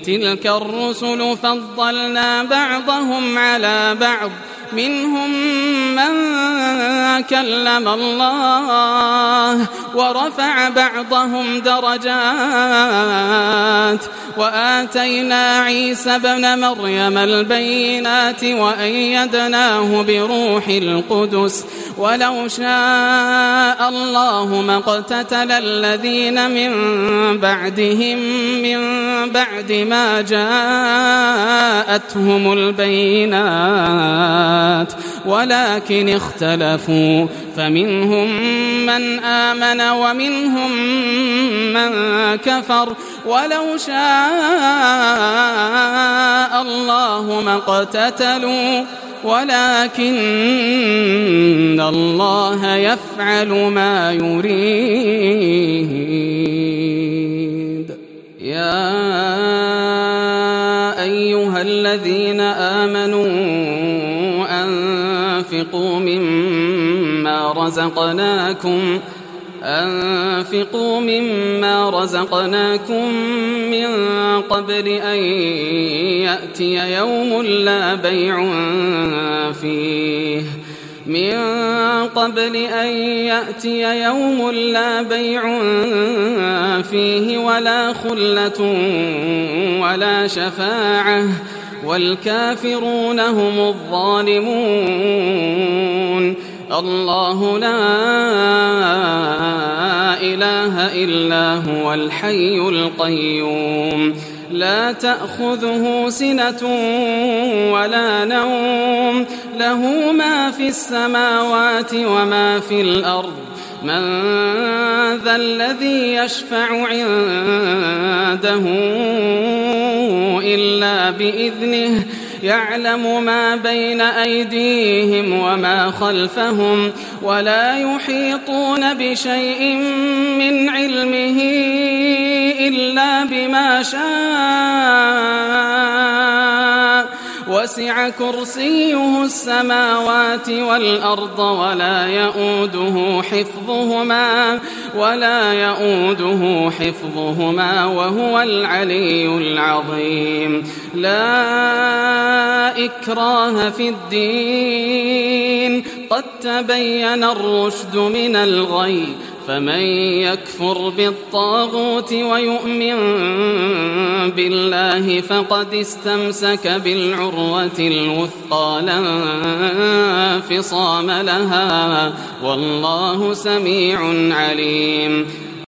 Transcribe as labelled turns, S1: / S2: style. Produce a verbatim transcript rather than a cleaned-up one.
S1: تلك الرسل فضلنا بعضهم على بعض منهم من كلم الله ورفع بعضهم درجات وآتينا عيسى ابن مريم البينات وأيدناه بروح القدس ولو شاء الله ما اقتتل الذين من بعدهم من بعد ما جاءتهم البينات ولكن اختلفوا فمنهم من آمن ومنهم من كفر ولو شاء الله ما اقتتلوا ولكن الله يفعل ما يريد. يا أيها الذين آمنوا أنفقوا مما رزقناكم أنفقوا مما رزقناكم من قبل أن يأتي يوم لا بيع فيه من قبل أن يأتي يوم لا بيع فيه ولا خلة ولا شفاعة والكافرون هم الظالمون. الله لا إله إلا هو الحي القيوم لا تأخذه سنة ولا نوم له ما في السماوات وما في الأرض من ذا الذي يشفع عنده إلا بإذنه يعلم ما بين أيديهم وما خلفهم ولا يحيطون بشيء من علمه إلا بما شاء وسع كرسيه السماوات والأرض ولا يؤوده حفظهما ولا يؤوده حفظهما وهو العلي العظيم. لا إكراه في الدين قد تبين الرشد من الغي فمن يكفر بالطاغوت ويؤمن بالله فقد استمسك بالعروة الوثقى لا انفصام لها والله سميع عليم.